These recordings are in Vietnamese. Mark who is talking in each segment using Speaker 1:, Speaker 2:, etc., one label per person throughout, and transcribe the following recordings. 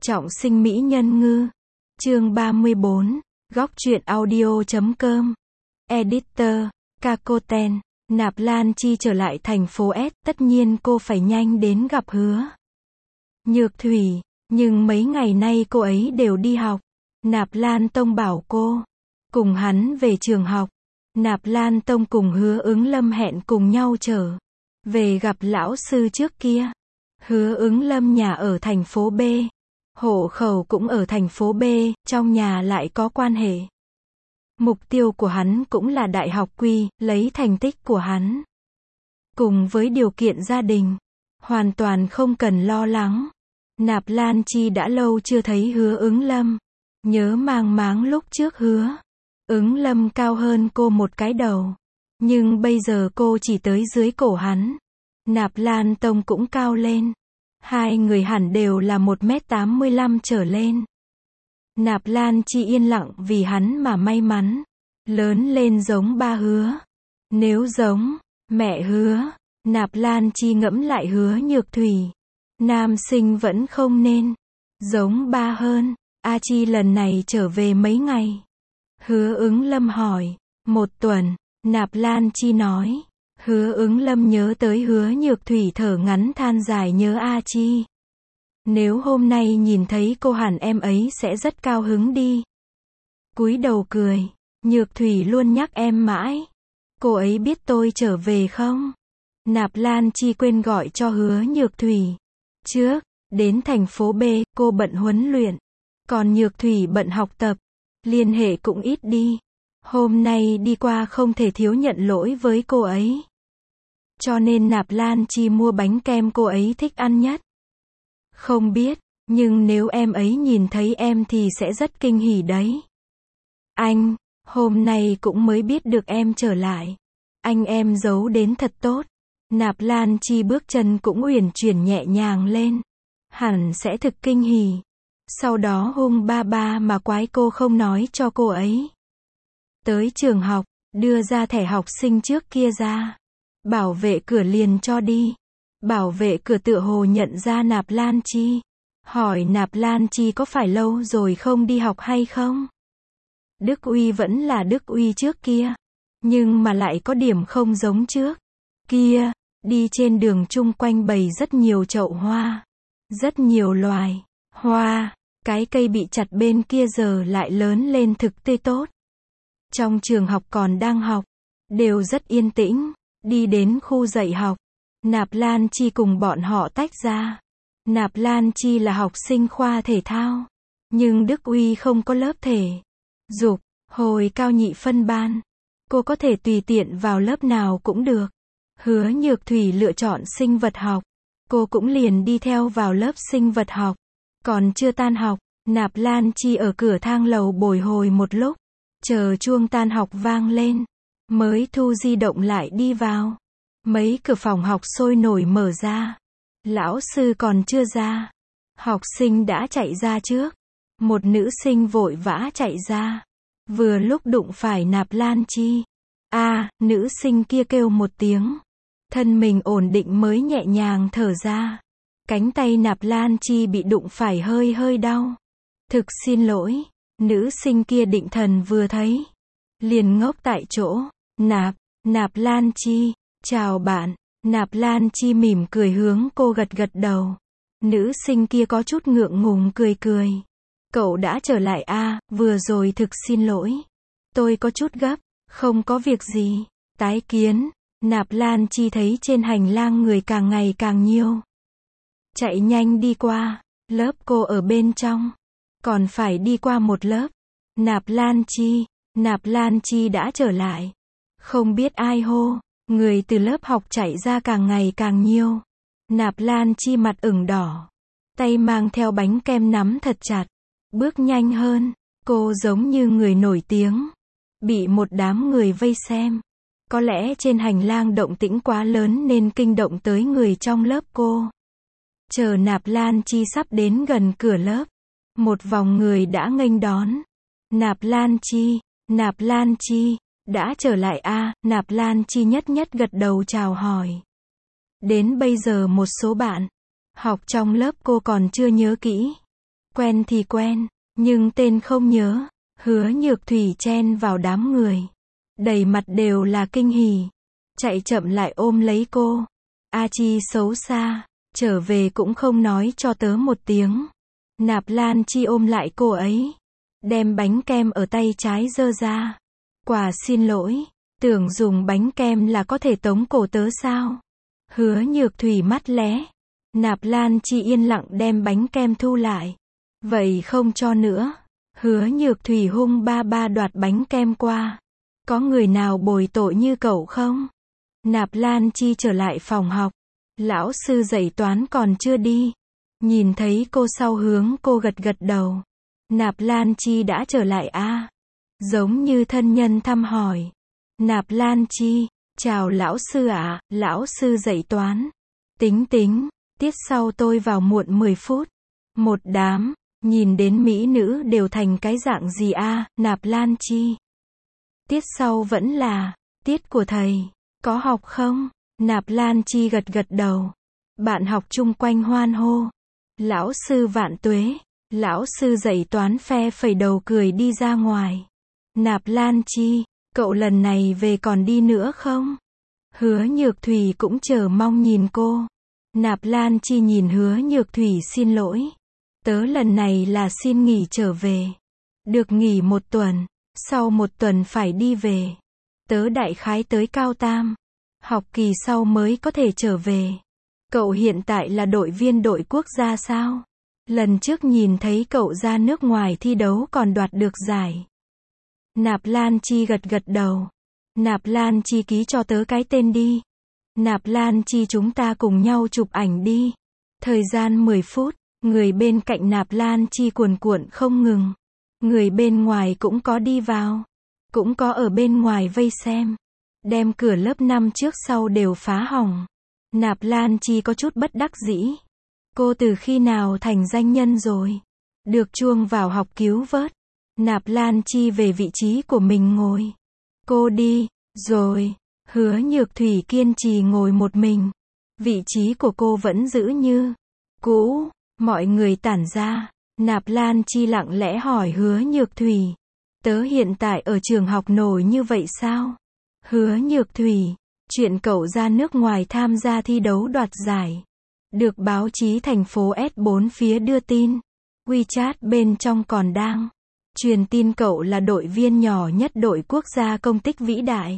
Speaker 1: Trọng sinh mỹ nhân ngư. Chương 34. Góc truyện audio.com. Editor. Kakoten. Nạp Lan Chi trở lại thành phố S, tất nhiên cô phải nhanh đến gặp Hứa Nhược Thủy, nhưng mấy ngày nay cô ấy đều đi học. Nạp Lan Tông bảo cô cùng hắn về trường học. Nạp Lan Tông cùng Hứa Ứng Lâm hẹn cùng nhau trở về gặp lão sư trước kia. Hứa Ứng Lâm nhà ở thành phố B, hộ khẩu cũng ở thành phố B, trong nhà lại có quan hệ. Mục tiêu của hắn cũng là đại học Quy, lấy thành tích của hắn cùng với điều kiện gia đình, hoàn toàn không cần lo lắng. Nạp Lan Chi đã lâu chưa thấy Hứa Ứng Lâm, nhớ mang máng lúc trước Hứa Ứng Lâm cao hơn cô một cái đầu, nhưng bây giờ cô chỉ tới dưới cổ hắn. Nạp Lan Tông cũng cao lên, hai người hẳn đều là 1m85 trở lên. Nạp Lan Chi yên lặng vì hắn mà may mắn, lớn lên giống ba Hứa. Nếu giống mẹ Hứa, Nạp Lan Chi ngẫm lại Hứa Nhược Thủy, nam sinh vẫn không nên giống ba hơn. A Chi lần này trở về mấy ngày? Hứa Ứng Lâm hỏi. 1 tuần, Nạp Lan Chi nói. Hứa Ứng Lâm nhớ tới Hứa Nhược Thủy thở ngắn than dài nhớ A Chi. Nếu hôm nay nhìn thấy cô hẳn em ấy sẽ rất cao hứng đi. Cúi đầu cười. Nhược Thủy luôn nhắc em mãi. Cô ấy biết tôi trở về không? Nạp Lan Chi quên gọi cho Hứa Nhược Thủy. Trước, đến thành phố B, cô bận huấn luyện. Còn Nhược Thủy bận học tập. Liên hệ cũng ít đi. Hôm nay đi qua không thể thiếu nhận lỗi với cô ấy. Cho nên Nạp Lan Chi mua bánh kem cô ấy thích ăn nhất. Không biết, nhưng nếu em ấy nhìn thấy em thì sẽ rất kinh hỉ đấy. Anh, hôm nay cũng mới biết được em trở lại. Anh em giấu đến thật tốt. Nạp Lan Chi bước chân cũng uyển chuyển nhẹ nhàng lên. Hẳn sẽ thực kinh hỉ. Sau đó hung ba ba mà quái cô không nói cho cô ấy. Tới trường học, đưa ra thẻ học sinh trước kia ra. Bảo vệ cửa liền cho đi. Bảo vệ cửa tựa hồ nhận ra Nạp Lan Chi. Hỏi Nạp Lan Chi có phải lâu rồi không đi học hay không? Đức Uy vẫn là Đức Uy trước kia. Nhưng mà lại có điểm không giống trước kia. Đi trên đường chung quanh bày rất nhiều chậu hoa. Rất nhiều loài hoa. Cái cây bị chặt bên kia giờ lại lớn lên thực tươi tốt. Trong trường học còn đang học. Đều rất yên tĩnh. Đi đến khu dạy học. Nạp Lan Chi cùng bọn họ tách ra. Nạp Lan Chi là học sinh khoa thể thao. Nhưng Đức Uy không có lớp thể dục. Hồi cao nhị phân ban. Cô có thể tùy tiện vào lớp nào cũng được. Hứa Nhược Thủy lựa chọn sinh vật học. Cô cũng liền đi theo vào lớp sinh vật học. Còn chưa tan học, Nạp Lan Chi ở cửa thang lầu bồi hồi một lúc. Chờ chuông tan học vang lên. Mới thu di động lại đi vào. Mấy cửa phòng học sôi nổi mở ra. Lão sư còn chưa ra. Học sinh đã chạy ra trước. Một nữ sinh vội vã chạy ra. Vừa lúc đụng phải Nạp Lan Chi. Nữ sinh kia kêu một tiếng. Thân mình ổn định mới nhẹ nhàng thở ra. Cánh tay Nạp Lan Chi bị đụng phải hơi đau. Thực xin lỗi. Nữ sinh kia định thần vừa thấy. Liền ngốc tại chỗ. Nạp Lan Chi. Chào bạn. Nạp Lan Chi mỉm cười hướng cô gật đầu. Nữ sinh kia có chút ngượng ngùng cười. Cậu đã trở lại vừa rồi thực xin lỗi. Tôi có chút gấp. Không có việc gì. Tái kiến. Nạp Lan Chi thấy trên hành lang người càng ngày càng nhiều. Chạy nhanh đi qua. Lớp cô ở bên trong. Còn phải đi qua một lớp. Nạp Lan Chi đã trở lại. Không biết ai hô. Người từ lớp học chạy ra càng ngày càng nhiều. Nạp Lan Chi mặt ửng đỏ. Tay mang theo bánh kem nắm thật chặt. Bước nhanh hơn. Cô giống như người nổi tiếng. Bị một đám người vây xem. Có lẽ trên hành lang động tĩnh quá lớn nên kinh động tới người trong lớp cô. Chờ Nạp Lan Chi sắp đến gần cửa lớp. Một vòng người đã nghênh đón. Nạp Lan Chi. Đã trở lại Nạp Lan Chi nhất gật đầu chào hỏi. Đến bây giờ một số bạn học trong lớp cô còn chưa nhớ kỹ. Quen thì quen, nhưng tên không nhớ. Hứa Nhược Thủy chen vào đám người. Đầy mặt đều là kinh hỉ. Chạy chậm lại ôm lấy cô. A Chi xấu xa, trở về cũng không nói cho tớ một tiếng. Nạp Lan Chi ôm lại cô ấy. Đem bánh kem ở tay trái giơ ra. Quả xin lỗi, tưởng dùng bánh kem là có thể tống cổ tớ sao? Hứa Nhược Thủy mắt lé. Nạp Lan Chi yên lặng đem bánh kem thu lại. Vậy không cho nữa. Hứa Nhược Thủy hung ba ba đoạt bánh kem qua. Có người nào bồi tội như cậu không? Nạp Lan Chi trở lại phòng học. Lão sư dạy toán còn chưa đi. Nhìn thấy cô sau hướng cô gật gật đầu. Nạp Lan Chi đã trở lại à? Giống như thân nhân thăm hỏi. Nạp Lan Chi, chào lão sư ạ, lão sư dạy toán. Tính, tiết sau tôi vào muộn 10 phút. Một đám, nhìn đến mỹ nữ đều thành cái dạng gì a, Nạp Lan Chi. Tiết sau vẫn là, tiết của thầy, có học không? Nạp Lan Chi gật gật đầu. Bạn học chung quanh hoan hô. Lão sư vạn tuế. Lão sư dạy toán phe phẩy đầu cười đi ra ngoài. Nạp Lan Chi, cậu lần này về còn đi nữa không? Hứa Nhược Thủy cũng chờ mong nhìn cô. Nạp Lan Chi nhìn Hứa Nhược Thủy xin lỗi. Tớ lần này là xin nghỉ trở về. Được nghỉ 1 tuần, sau 1 tuần phải đi về. Tớ đại khái tới cao tam. Học kỳ sau mới có thể trở về. Cậu hiện tại là đội viên đội quốc gia sao? Lần trước nhìn thấy cậu ra nước ngoài thi đấu còn đoạt được giải. Nạp Lan Chi gật gật đầu. Nạp Lan Chi ký cho tớ cái tên đi. Nạp Lan Chi chúng ta cùng nhau chụp ảnh đi. Thời gian 10 phút, người bên cạnh Nạp Lan Chi cuồn cuộn không ngừng. Người bên ngoài cũng có đi vào. Cũng có ở bên ngoài vây xem. Đem cửa lớp 5 trước sau đều phá hỏng. Nạp Lan Chi có chút bất đắc dĩ. Cô từ khi nào thành danh nhân rồi? Được chuông vào học cứu vớt. Nạp Lan Chi về vị trí của mình ngồi. Cô đi, rồi. Hứa Nhược Thủy kiên trì ngồi một mình. Vị trí của cô vẫn giữ như cũ. Mọi người tản ra. Nạp Lan Chi lặng lẽ hỏi Hứa Nhược Thủy. Tớ hiện tại ở trường học nổi như vậy sao? Hứa Nhược Thủy, chuyện cậu ra nước ngoài tham gia thi đấu đoạt giải. Được báo chí thành phố S 4 phía đưa tin. WeChat bên trong còn đang truyền tin cậu là đội viên nhỏ nhất đội quốc gia công tích vĩ đại.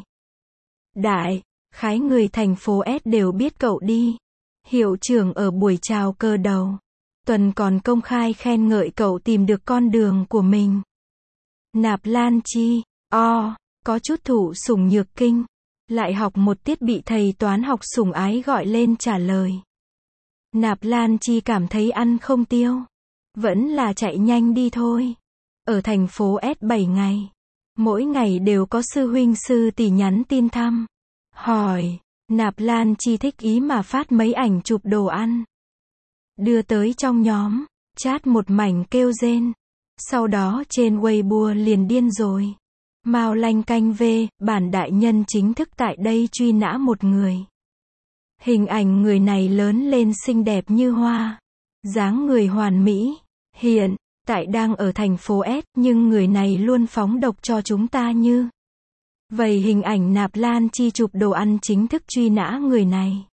Speaker 1: Đại khái người thành phố S đều biết cậu đi. Hiệu trưởng ở buổi chào cờ đầu tuần còn công khai khen ngợi cậu tìm được con đường của mình. Nạp Lan Chi, có chút thụ sủng nhược kinh. Lại học một tiết bị thầy toán học sủng ái gọi lên trả lời. Nạp Lan Chi cảm thấy ăn không tiêu. Vẫn là chạy nhanh đi thôi. Ở thành phố S 7 ngày. Mỗi ngày đều có sư huynh sư tỷ nhắn tin thăm. Hỏi. Nạp Lan Chi thích ý mà phát mấy ảnh chụp đồ ăn. Đưa tới trong nhóm. Chat một mảnh kêu rên. Sau đó trên Weibo liền điên rồi. Mao Lanh canh về, bản đại nhân chính thức tại đây truy nã một người. Hình ảnh người này lớn lên xinh đẹp như hoa. Dáng người hoàn mỹ. Hiện tại đang ở thành phố S, nhưng người này luôn phóng độc cho chúng ta như. Vậy hình ảnh Nạp Lan Chi chụp đồ ăn chính thức truy nã người này.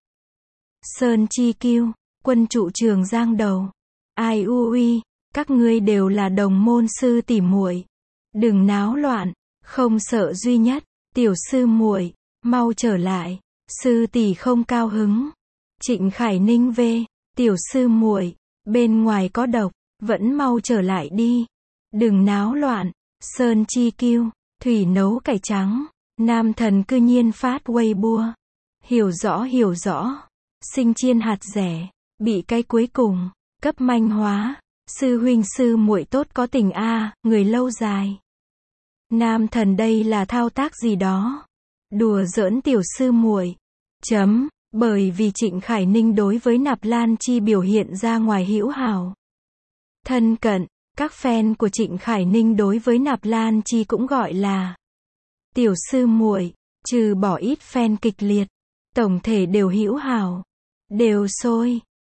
Speaker 1: Sơn Chi Kiêu, quân trụ Trường Giang đầu. Ai ui, các ngươi đều là đồng môn sư tỷ muội. Đừng náo loạn, không sợ duy nhất, tiểu sư muội, mau trở lại, sư tỷ không cao hứng. Trịnh Khải Ninh về, tiểu sư muội, bên ngoài có độc, vẫn mau trở lại đi. Đừng náo loạn, Sơn Chi Kiêu, thủy nấu cải trắng, nam thần cư nhiên phát Weibo. Hiểu rõ, sinh chiên hạt rẻ, bị cái cuối cùng, cấp manh hóa, sư huynh sư muội tốt có tình a, người lâu dài. Nam thần đây là thao tác gì đó? Đùa giỡn tiểu sư muội. Bởi vì Trịnh Khải Ninh đối với Nạp Lan Chi biểu hiện ra ngoài hữu hảo. Thân cận, các fan của Trịnh Khải Ninh đối với Nạp Lan Chi cũng gọi là tiểu sư muội, trừ bỏ ít fan kịch liệt, tổng thể đều hữu hảo, đều sôi,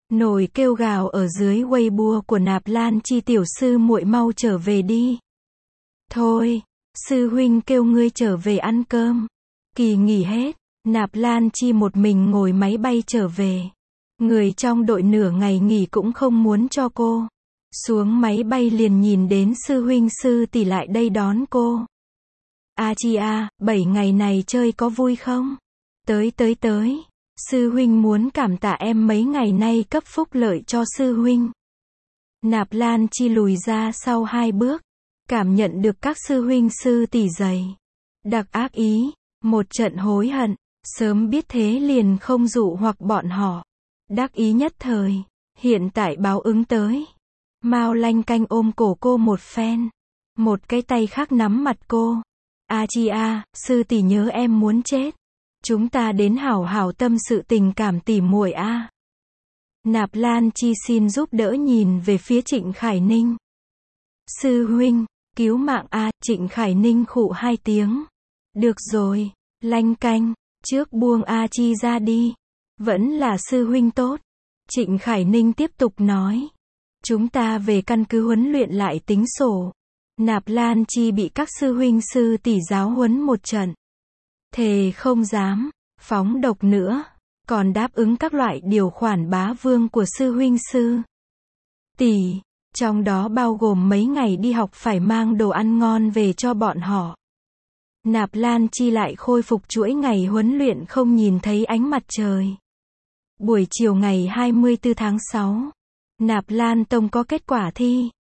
Speaker 1: Nồi kêu gào ở dưới Weibo của Nạp Lan Chi tiểu sư muội mau trở về đi. Thôi, sư huynh kêu ngươi trở về ăn cơm. Kỳ nghỉ hết, Nạp Lan Chi một mình ngồi máy bay trở về. Người trong đội nửa ngày nghỉ cũng không muốn cho cô. Xuống máy bay liền nhìn đến sư huynh sư tỷ lại đây đón cô. A Chi a, 7 ngày này chơi có vui không? Tới. Sư huynh muốn cảm tạ em mấy ngày nay cấp phúc lợi cho sư huynh. Nạp Lan Chi lùi ra sau 2 bước. Cảm nhận được các sư huynh sư tỷ dày đặc ác ý. Một trận hối hận. Sớm biết thế liền không dụ hoặc bọn họ. Đắc ý nhất thời. Hiện tại báo ứng tới. Mao Lanh Canh ôm cổ cô một phen. Một cái tay khác nắm mặt cô. A Chi a, sư tỷ nhớ em muốn chết. Chúng ta đến hảo hảo tâm sự tình cảm tỉ muội a. Nạp Lan Chi xin giúp đỡ nhìn về phía Trịnh Khải Ninh. Sư huynh, cứu mạng a. Trịnh Khải Ninh khụ 2 tiếng. Được rồi, Lanh Canh, trước buông A Chi ra đi. Vẫn là sư huynh tốt. Trịnh Khải Ninh tiếp tục nói. Chúng ta về căn cứ huấn luyện lại tính sổ. Nạp Lan Chi bị các sư huynh sư tỷ giáo huấn một trận. Thề không dám phóng độc nữa, còn đáp ứng các loại điều khoản bá vương của sư huynh sư tỷ, trong đó bao gồm mấy ngày đi học phải mang đồ ăn ngon về cho bọn họ. Nạp Lan Chi lại khôi phục chuỗi ngày huấn luyện không nhìn thấy ánh mặt trời. Buổi chiều ngày 24 tháng 6, Nạp Lan Tông có kết quả thi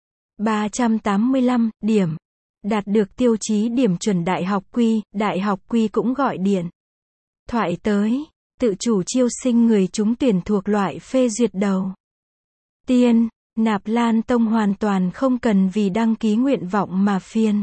Speaker 1: 385 điểm. Đạt được tiêu chí điểm chuẩn đại học quy cũng gọi điện thoại tới, tự chủ chiêu sinh người trúng tuyển thuộc loại phê duyệt đầu tiên. Nạp Lan Tông hoàn toàn không cần vì đăng ký nguyện vọng mà phiền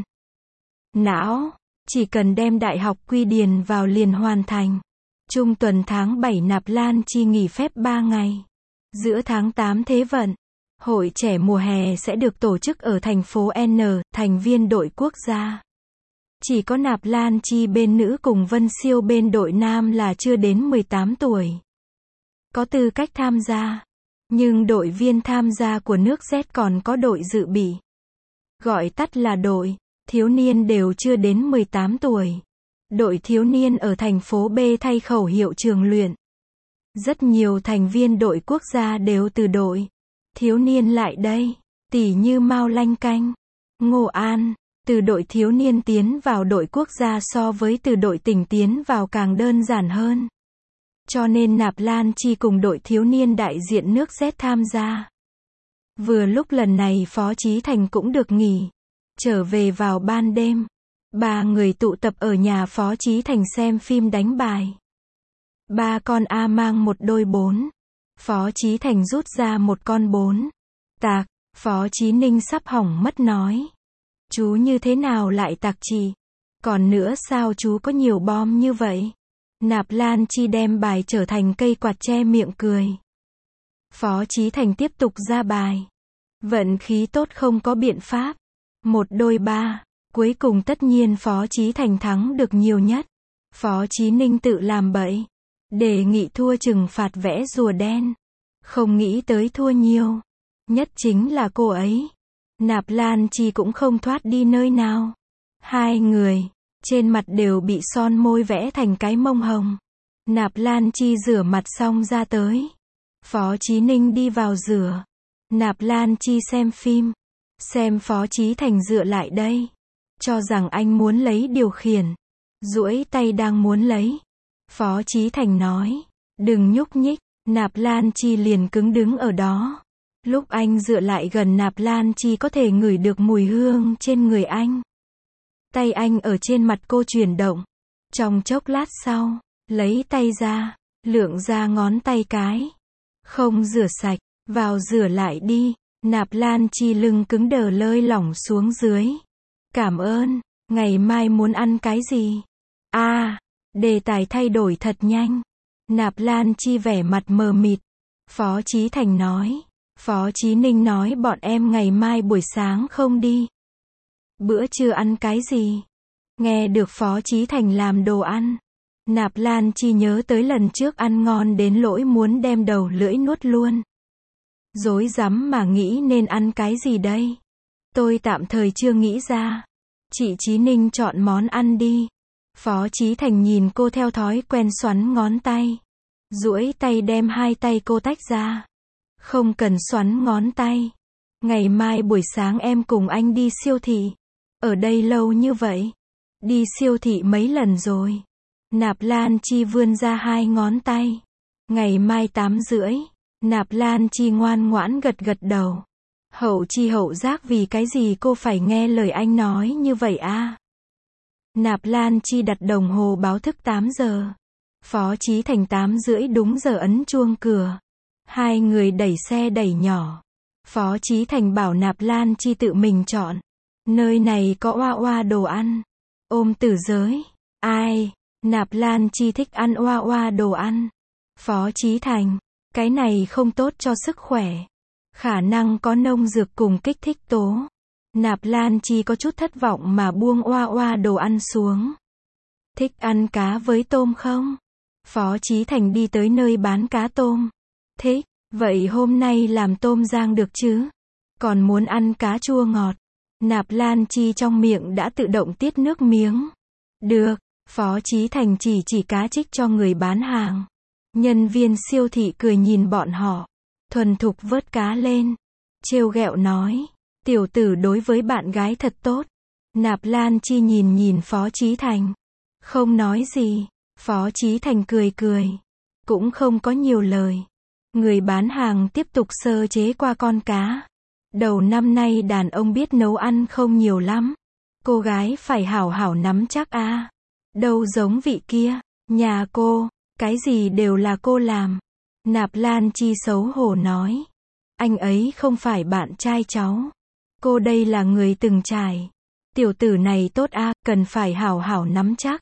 Speaker 1: não, chỉ cần đem đại học quy điền vào liền hoàn thành. Trung tuần tháng 7 Nạp Lan Chi nghỉ phép 3 ngày. Giữa tháng 8 Thế vận Hội trẻ mùa hè sẽ được tổ chức ở thành phố N, thành viên đội quốc gia. Chỉ có Nạp Lan Chi bên nữ cùng Vân Siêu bên đội nam là chưa đến 18 tuổi. Có tư cách tham gia. Nhưng đội viên tham gia của nước Z còn có đội dự bị. Gọi tắt là đội thiếu niên đều chưa đến 18 tuổi. Đội thiếu niên ở thành phố B thay khẩu hiệu trường luyện. Rất nhiều thành viên đội quốc gia đều từ đội thiếu niên lại đây, tỉ như Mao Lanh Canh, Ngô An, từ đội thiếu niên tiến vào đội quốc gia so với từ đội tỉnh tiến vào càng đơn giản hơn. Cho nên Nạp Lan Chi cùng đội thiếu niên đại diện nước Z tham gia. Vừa lúc lần này Phó Chí Thành cũng được nghỉ, trở về vào ban đêm. 3 người tụ tập ở nhà Phó Chí Thành xem phim đánh bài. 3 con A mang một đôi 4. Phó Chí Thành rút ra một con 4. Tạc, Phó Chí Ninh sắp hỏng mất nói. Chú như thế nào lại tạc chị? Còn nữa sao chú có nhiều bom như vậy? Nạp Lan Chi đem bài trở thành cây quạt che miệng cười. Phó Chí Thành tiếp tục ra bài. Vận khí tốt không có biện pháp. Một đôi 3. Cuối cùng tất nhiên Phó Chí Thành thắng được nhiều nhất. Phó Chí Ninh tự làm bậy. Đề nghị thua trừng phạt vẽ rùa đen. Không nghĩ tới thua nhiều. Nhất chính là cô ấy. Nạp Lan Chi cũng không thoát đi nơi nào. 2 người, trên mặt đều bị son môi vẽ thành cái mông hồng. Nạp Lan Chi rửa mặt xong ra tới. Phó Chí Ninh đi vào rửa. Nạp Lan Chi xem phim. Xem Phó Chí Thành dựa lại đây. Cho rằng anh muốn lấy điều khiển. Duỗi tay đang muốn lấy. Phó Chí Thành nói. Đừng nhúc nhích. Nạp Lan Chi liền cứng đứng ở đó. Lúc anh dựa lại gần Nạp Lan Chi có thể ngửi được mùi hương trên người anh. Tay anh ở trên mặt cô chuyển động. Trong chốc lát sau, lấy tay ra, lượng ra ngón tay cái. Không rửa sạch, vào rửa lại đi. Nạp Lan Chi lưng cứng đờ lơi lỏng xuống dưới. Cảm ơn, ngày mai muốn ăn cái gì? Đề tài thay đổi thật nhanh. Nạp Lan Chi vẻ mặt mờ mịt. Phó Chí Thành nói. Phó Chí Ninh nói bọn em ngày mai buổi sáng không đi. Bữa trưa ăn cái gì? Nghe được Phó Chí Thành làm đồ ăn. Nạp Lan Chi nhớ tới lần trước ăn ngon đến lỗi muốn đem đầu lưỡi nuốt luôn. Rối rắm mà nghĩ nên ăn cái gì đây? Tôi tạm thời chưa nghĩ ra. Chị Chí Ninh chọn món ăn đi. Phó Chí Thành nhìn cô theo thói quen xoắn ngón tay. Duỗi tay đem hai tay cô tách ra. Không cần xoắn ngón tay. Ngày mai buổi sáng em cùng anh đi siêu thị. Ở đây lâu như vậy. Đi siêu thị mấy lần rồi. Nạp Lan Chi vươn ra hai ngón tay. Ngày mai 8:30. Nạp Lan Chi ngoan ngoãn gật gật đầu. Hậu chi hậu giác vì cái gì cô phải nghe lời anh nói như vậy à? Nạp Lan Chi đặt đồng hồ báo thức 8 giờ. Phó Chí Thành 8:30 đúng giờ ấn chuông cửa. Hai người đẩy xe đẩy nhỏ. Phó Chí Thành bảo Nạp Lan Chi tự mình chọn. Nơi này có oa oa đồ ăn. Ôm tử giới. Ai? Nạp Lan Chi thích ăn oa oa đồ ăn. Phó Chí Thành. Cái này không tốt cho sức khỏe. Khả năng có nông dược cùng kích thích tố. Nạp Lan Chi có chút thất vọng mà buông oa oa đồ ăn xuống. Thích ăn cá với tôm không? Phó Chí Thành đi tới nơi bán cá tôm. Thích, vậy hôm nay làm tôm rang được chứ? Còn muốn ăn cá chua ngọt. Nạp Lan Chi trong miệng đã tự động tiết nước miếng. Được, Phó Chí Thành chỉ cá trích cho người bán hàng. Nhân viên siêu thị cười nhìn bọn họ. Thuần thục vớt cá lên. Trêu ghẹo nói. Tiểu tử đối với bạn gái thật tốt. Nạp Lan Chi nhìn Phó Chí Thành. Không nói gì. Phó Chí Thành cười cười. Cũng không có nhiều lời. Người bán hàng tiếp tục sơ chế qua con cá. Đầu năm nay đàn ông biết nấu ăn không nhiều lắm. Cô gái phải hảo hảo nắm chắc à. Đâu giống vị kia. Nhà cô, cái gì đều là cô làm. Nạp Lan Chi xấu hổ nói. Anh ấy không phải bạn trai cháu. Cô đây là người từng trải. Tiểu tử này tốt à, cần phải hảo hảo nắm chắc.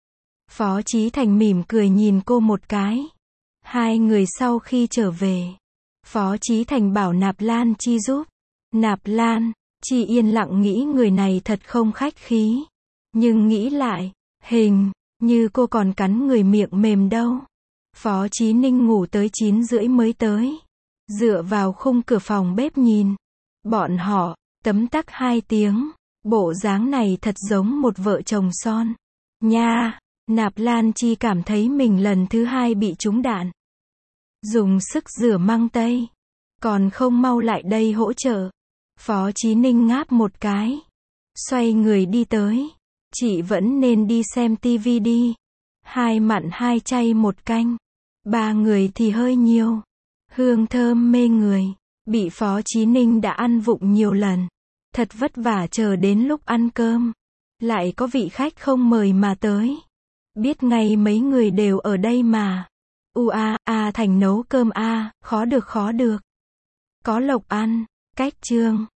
Speaker 1: Phó Chí Thành mỉm cười nhìn cô một cái. Hai người sau khi trở về. Phó Chí Thành bảo Nạp Lan Chi giúp. Nạp Lan Chi yên lặng nghĩ người này thật không khách khí. Nhưng nghĩ lại, hình như cô còn cắn người miệng mềm đâu. Phó Chí Ninh ngủ tới 9:30 mới tới. Dựa vào khung cửa phòng bếp nhìn. Bọn họ, tấm tắc 2 tiếng. Bộ dáng này thật giống một vợ chồng son. Nha, Nạp Lan Chi cảm thấy mình lần thứ 2 bị trúng đạn. Dùng sức rửa măng tây. Còn không mau lại đây hỗ trợ. Phó Chí Ninh ngáp một cái. Xoay người đi tới. Chị vẫn nên đi xem tivi đi. 2 mặn 2 chay 1 canh. 3 người thì hơi nhiều. Hương thơm mê người. Bị Phó Chí Ninh đã ăn vụng nhiều lần. Thật vất vả chờ đến lúc ăn cơm. Lại có vị khách không mời mà tới. Biết ngay mấy người đều ở đây mà. Thành nấu cơm khó được. Có lộc ăn. Cách chương